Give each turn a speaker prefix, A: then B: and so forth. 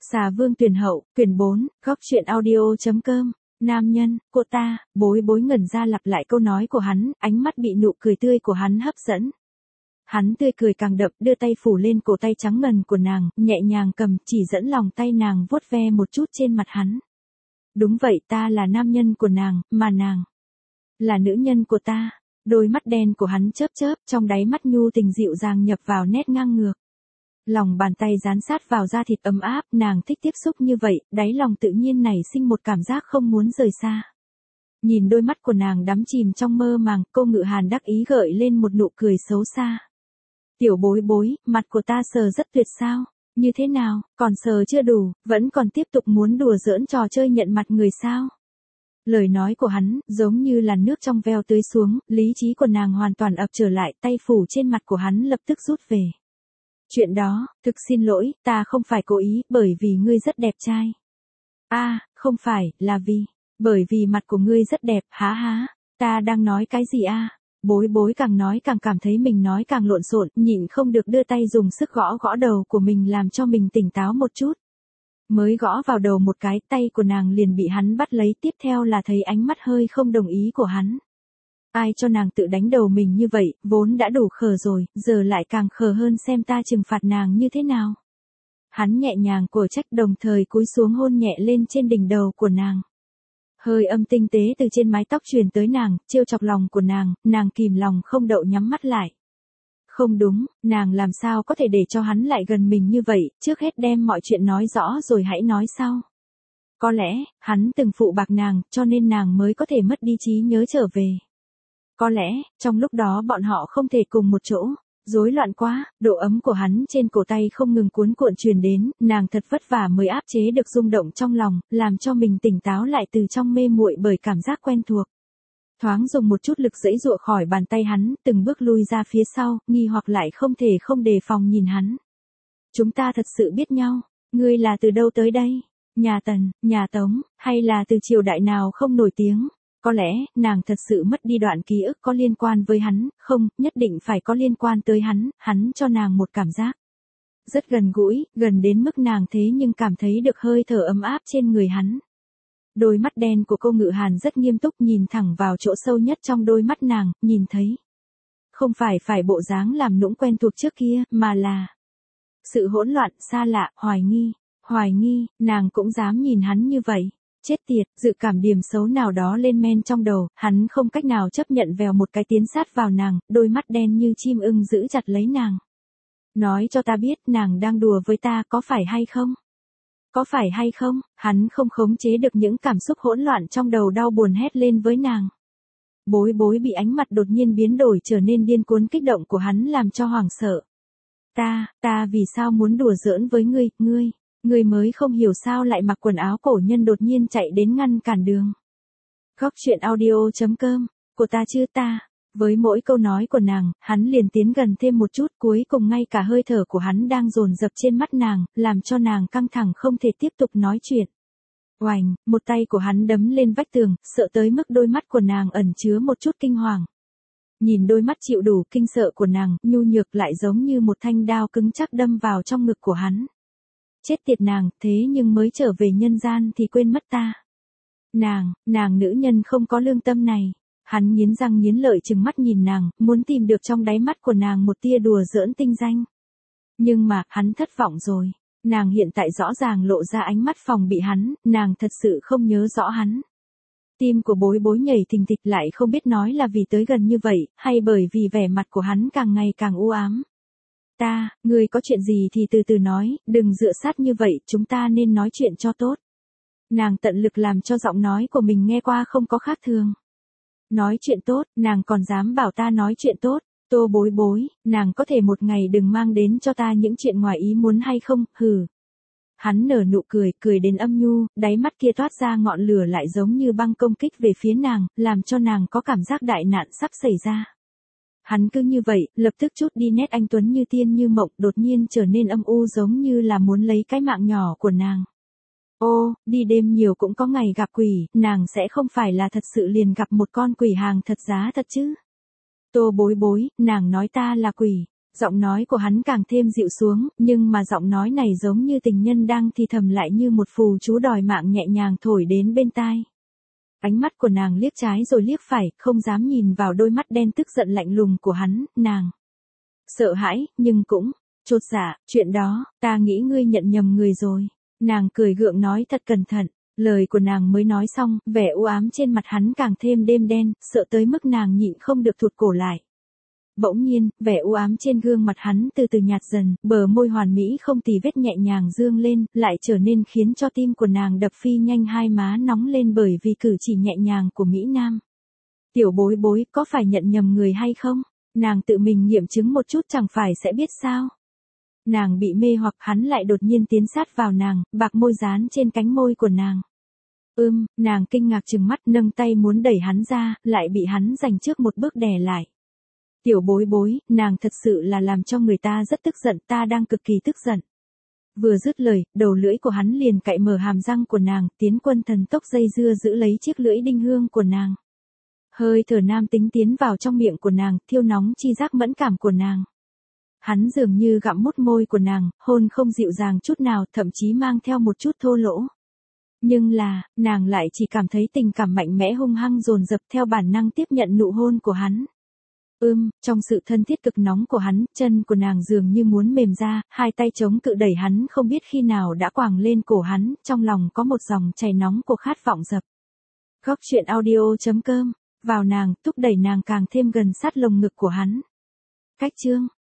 A: Xà Vương tuyển hậu, quyển 4, góc truyện audio.com. Nam nhân, cô ta, bối bối ngẩn ra lặp lại câu nói của hắn, ánh mắt bị nụ cười tươi của hắn hấp dẫn. Hắn tươi cười càng đậm, đưa tay phủ lên cổ tay trắng ngần của nàng, nhẹ nhàng cầm, chỉ dẫn lòng tay nàng vuốt ve một chút trên mặt hắn. Đúng vậy, ta là nam nhân của nàng, mà nàng là nữ nhân của ta. Đôi mắt đen của hắn chớp chớp, trong đáy mắt nhu tình dịu dàng nhập vào nét ngang ngược. Lòng bàn tay dán sát vào da thịt ấm áp, nàng thích tiếp xúc như vậy, đáy lòng tự nhiên nảy sinh một cảm giác không muốn rời xa. Nhìn đôi mắt của nàng đắm chìm trong mơ màng, cô Ngự Hàn đắc ý gợi lên một nụ cười xấu xa. Tiểu bối bối, mặt của ta sờ rất tuyệt sao? Như thế nào, còn sờ chưa đủ, vẫn còn tiếp tục muốn đùa giỡn trò chơi nhận mặt người sao? Lời nói của hắn, giống như làn nước trong veo tưới xuống, lý trí của nàng hoàn toàn ập trở lại, tay phủ trên mặt của hắn lập tức rút về. Chuyện đó, thực xin lỗi, ta không phải cố ý, bởi vì ngươi rất đẹp trai. Không phải, là bởi vì mặt của ngươi rất đẹp, há, ta đang nói cái gì Bối bối càng nói càng cảm thấy mình nói càng lộn xộn, nhịn không được đưa tay dùng sức gõ gõ đầu của mình làm cho mình tỉnh táo một chút. Mới gõ vào đầu một cái, tay của nàng liền bị hắn bắt lấy, tiếp theo là thấy ánh mắt hơi không đồng ý của hắn. Ai cho nàng tự đánh đầu mình như vậy, vốn đã đủ khờ rồi, giờ lại càng khờ hơn, xem ta trừng phạt nàng như thế nào. Hắn nhẹ nhàng của trách, đồng thời cúi xuống hôn nhẹ lên trên đỉnh đầu của nàng. Hơi âm tinh tế từ trên mái tóc truyền tới nàng, trêu chọc lòng của nàng kìm lòng không đậu nhắm mắt lại. Không đúng, nàng làm sao có thể để cho hắn lại gần mình như vậy, trước hết đem mọi chuyện nói rõ rồi hãy nói sau. Có lẽ, hắn từng phụ bạc nàng, cho nên nàng mới có thể mất đi trí nhớ trở về. Có lẽ, trong lúc đó bọn họ không thể cùng một chỗ, rối loạn quá, độ ấm của hắn trên cổ tay không ngừng cuốn cuộn truyền đến, nàng thật vất vả mới áp chế được rung động trong lòng, làm cho mình tỉnh táo lại từ trong mê muội bởi cảm giác quen thuộc. Thoáng dùng một chút lực giãy giụa khỏi bàn tay hắn, từng bước lui ra phía sau, nghi hoặc lại không thể không đề phòng nhìn hắn. Chúng ta thật sự biết nhau, ngươi là từ đâu tới đây? Nhà Tần, nhà Tống, hay là từ triều đại nào không nổi tiếng? Có lẽ, nàng thật sự mất đi đoạn ký ức có liên quan với hắn, không, nhất định phải có liên quan tới hắn cho nàng một cảm giác rất gần gũi, gần đến mức nàng thế nhưng cảm thấy được hơi thở ấm áp trên người hắn. Đôi mắt đen của cô Ngự Hàn rất nghiêm túc nhìn thẳng vào chỗ sâu nhất trong đôi mắt nàng, nhìn thấy. Không phải bộ dáng làm nũng quen thuộc trước kia, mà là sự hỗn loạn, xa lạ, hoài nghi, nàng cũng dám nhìn hắn như vậy. Chết tiệt, dự cảm điểm xấu nào đó lên men trong đầu, hắn không cách nào chấp nhận vèo một cái tiến sát vào nàng, đôi mắt đen như chim ưng giữ chặt lấy nàng. Nói cho ta biết nàng đang đùa với ta, có phải hay không? Có phải hay không? Hắn không khống chế được những cảm xúc hỗn loạn trong đầu, đau buồn hét lên với nàng. Bối bối bị ánh mặt đột nhiên biến đổi trở nên điên cuốn kích động của hắn làm cho hoảng sợ. Ta vì sao muốn đùa giỡn với ngươi mới không hiểu sao lại mặc quần áo cổ nhân đột nhiên chạy đến ngăn cản đường. Góc truyện audio.com, của ta chứ ta. Với mỗi câu nói của nàng, hắn liền tiến gần thêm một chút, cuối cùng ngay cả hơi thở của hắn đang dồn dập trên mắt nàng, làm cho nàng căng thẳng không thể tiếp tục nói chuyện. Oành, một tay của hắn đấm lên vách tường, sợ tới mức đôi mắt của nàng ẩn chứa một chút kinh hoàng. Nhìn đôi mắt chịu đủ kinh sợ của nàng, nhu nhược lại giống như một thanh đao cứng chắc đâm vào trong ngực của hắn. Chết tiệt nàng, thế nhưng mới trở về nhân gian thì quên mất ta. Nàng nữ nhân không có lương tâm này. Hắn nghiến răng nghiến lợi trừng mắt nhìn nàng, muốn tìm được trong đáy mắt của nàng một tia đùa giỡn tinh danh. Nhưng mà, hắn thất vọng rồi. Nàng hiện tại rõ ràng lộ ra ánh mắt phòng bị hắn, nàng thật sự không nhớ rõ hắn. Tim của bối bối nhảy thình thịch, lại không biết nói là vì tới gần như vậy, hay bởi vì vẻ mặt của hắn càng ngày càng u ám. Ngươi có chuyện gì thì từ từ nói, đừng dựa sát như vậy, chúng ta nên nói chuyện cho tốt. Nàng tận lực làm cho giọng nói của mình nghe qua không có khác thường. Nói chuyện tốt, nàng còn dám bảo ta nói chuyện tốt, Tô bối bối, nàng có thể một ngày đừng mang đến cho ta những chuyện ngoài ý muốn hay không, hừ. Hắn nở nụ cười đến âm nhu, đáy mắt kia toát ra ngọn lửa lại giống như băng công kích về phía nàng, làm cho nàng có cảm giác đại nạn sắp xảy ra. Hắn cứ như vậy, lập tức chút đi nét anh tuấn như tiên như mộng, đột nhiên trở nên âm u giống như là muốn lấy cái mạng nhỏ của nàng. Ô, đi đêm nhiều cũng có ngày gặp quỷ, nàng sẽ không phải là thật sự liền gặp một con quỷ hàng thật giá thật chứ? Tô bối bối, nàng nói ta là quỷ. Giọng nói của hắn càng thêm dịu xuống, nhưng mà giọng nói này giống như tình nhân đang thì thầm lại như một phù chú đòi mạng nhẹ nhàng thổi đến bên tai. Ánh mắt của nàng liếc trái rồi liếc phải, không dám nhìn vào đôi mắt đen tức giận lạnh lùng của hắn, nàng sợ hãi, nhưng cũng chột dạ, chuyện đó, ta nghĩ ngươi nhận nhầm người rồi. Nàng cười gượng nói thật cẩn thận, lời của nàng mới nói xong, vẻ u ám trên mặt hắn càng thêm đêm đen, sợ tới mức nàng nhịn không được thụt cổ lại. Bỗng nhiên, vẻ u ám trên gương mặt hắn từ từ nhạt dần, bờ môi hoàn mỹ không tì vết nhẹ nhàng dương lên, lại trở nên khiến cho tim của nàng đập phi nhanh, hai má nóng lên bởi vì cử chỉ nhẹ nhàng của Mỹ Nam. Tiểu bối bối, có phải nhận nhầm người hay không? Nàng tự mình nghiệm chứng một chút chẳng phải sẽ biết sao? Nàng bị mê hoặc, hắn lại đột nhiên tiến sát vào nàng, bạc môi dán trên cánh môi của nàng. Nàng kinh ngạc trừng mắt nâng tay muốn đẩy hắn ra, lại bị hắn giành trước một bước đè lại. Tiểu bối bối, nàng thật sự là làm cho người ta rất tức giận, ta đang cực kỳ tức giận. Vừa dứt lời, đầu lưỡi của hắn liền cạy mở hàm răng của nàng, tiến quân thần tốc dây dưa giữ lấy chiếc lưỡi đinh hương của nàng. Hơi thở nam tính tiến vào trong miệng của nàng, thiêu nóng chi giác mẫn cảm của nàng. Hắn dường như gặm mút môi của nàng, hôn không dịu dàng chút nào, thậm chí mang theo một chút thô lỗ. Nhưng là, nàng lại chỉ cảm thấy tình cảm mạnh mẽ hung hăng dồn dập theo bản năng tiếp nhận nụ hôn của hắn. Trong sự thân thiết cực nóng của hắn, chân của nàng dường như muốn mềm ra, hai tay chống cự đẩy hắn không biết khi nào đã quàng lên cổ hắn, trong lòng có một dòng chảy nóng của khát vọng dập. Góc truyện audio.com, vào nàng, thúc đẩy nàng càng thêm gần sát lồng ngực của hắn. Cách chương